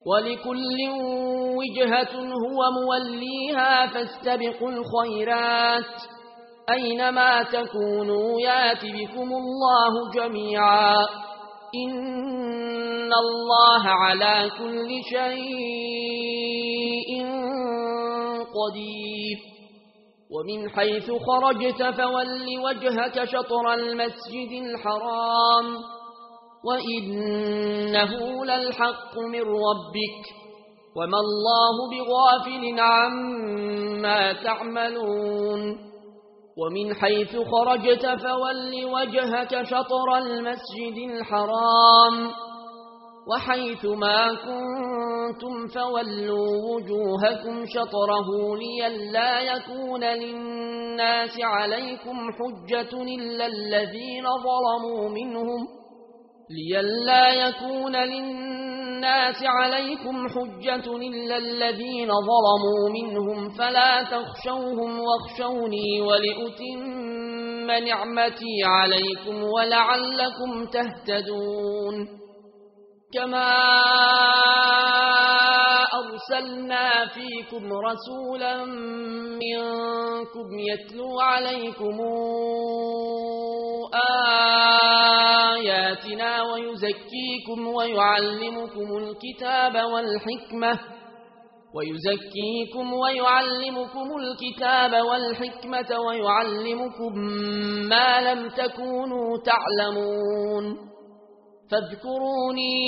ولكل وجهة هو موليها فاستبقوا الخيرات أينما تكونوا يات بكم الله جميعا إن الله على كل شيء قدير ومن حيث خرجت فول وجهك شطر المسجد الحرام وإنه للحق من ربك وما الله بغافل عما تعملون ومن حيث خرجت فول وجهك شطر المسجد الحرام وحيث ما كنتم فولوا وجوهكم شطره لئلا يكون للناس عليكم حجة إلا الذين ظلموا منهم فلا تخشوهم واخشوني ولأتم نعمتي عليكم ولعلكم تهتدون كما أرسلنا فيكم رسولا منكم يتلو عليكم آياتنا ويزكيكم ويعلمكم الكتاب والحكمة ويعلمكم ما لم تكونوا تعلمون فاذكروني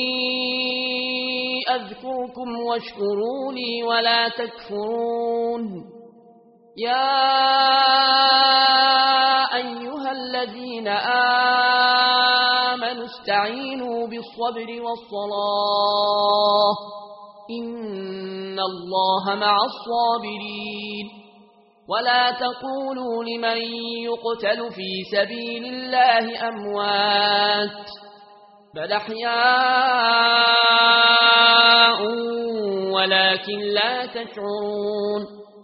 أذكركم واشكروا لي ولا تكفرون يا أيها الذين آمنوا استعينوا بالصبر والصلاة إن الله مع الصابرين ولا تقولوا لمن يقتل في سبيل الله أموات بل أحياء ولكن لا تشعرون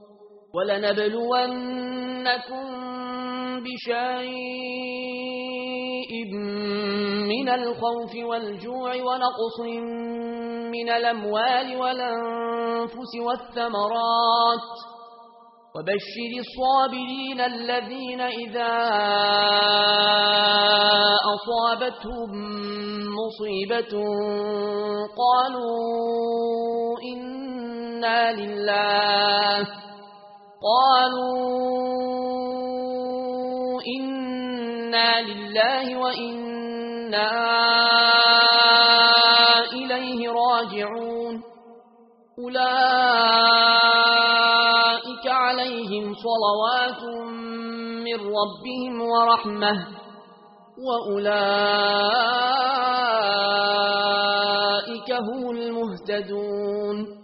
ولنبلونكم بشيء من الخوف والجوع ونقص من الأموال والأنفس والثمرات وبشر الصابرين الذين إذا أصابتهم مصيبة قالوا إنا لله وإنا إليه راجعون أولئك عليهم صلوات من ربهم ورحمة وأولئك هم المهتدون